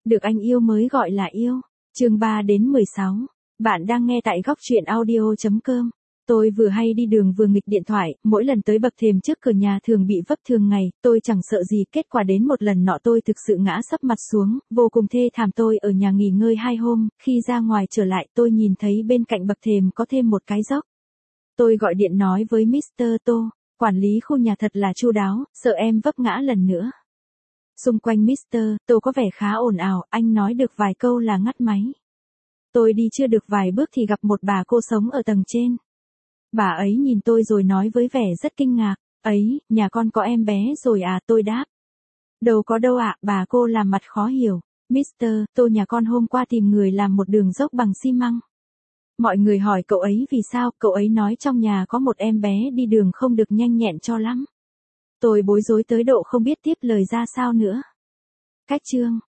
Được anh yêu mới gọi là yêu. Chương 3 đến 16. Bạn đang nghe tại góc truyện audio.com. Tôi vừa hay đi đường vừa nghịch điện thoại, mỗi lần tới bậc thềm trước cửa nhà thường bị vấp thường ngày, tôi chẳng sợ gì, kết quả đến một lần nọ tôi thực sự ngã sấp mặt xuống, vô cùng thê thảm. Tôi ở nhà nghỉ ngơi 2 hôm, khi ra ngoài trở lại tôi nhìn thấy bên cạnh bậc thềm có thêm một cái dốc. Tôi gọi điện nói với Mr. Tô, quản lý khu nhà thật là chu đáo, sợ em vấp ngã lần nữa. Xung quanh Mr. Tô có vẻ khá ồn ào, anh nói được vài câu là ngắt máy. Tôi đi chưa được vài bước thì gặp một bà cô sống ở tầng trên. Bà ấy nhìn tôi rồi nói với vẻ rất kinh ngạc, ấy, nhà con có em bé rồi à? Tôi đáp. Đâu có đâu ạ, bà cô làm mặt khó hiểu. Mr. Tô, nhà con hôm qua tìm người làm một đường dốc bằng xi măng. Mọi người hỏi cậu ấy vì sao, cậu ấy nói trong nhà có một em bé đi đường không được nhanh nhẹn cho lắm. Tôi bối rối tới độ không biết tiếp lời ra sao nữa. Cách chương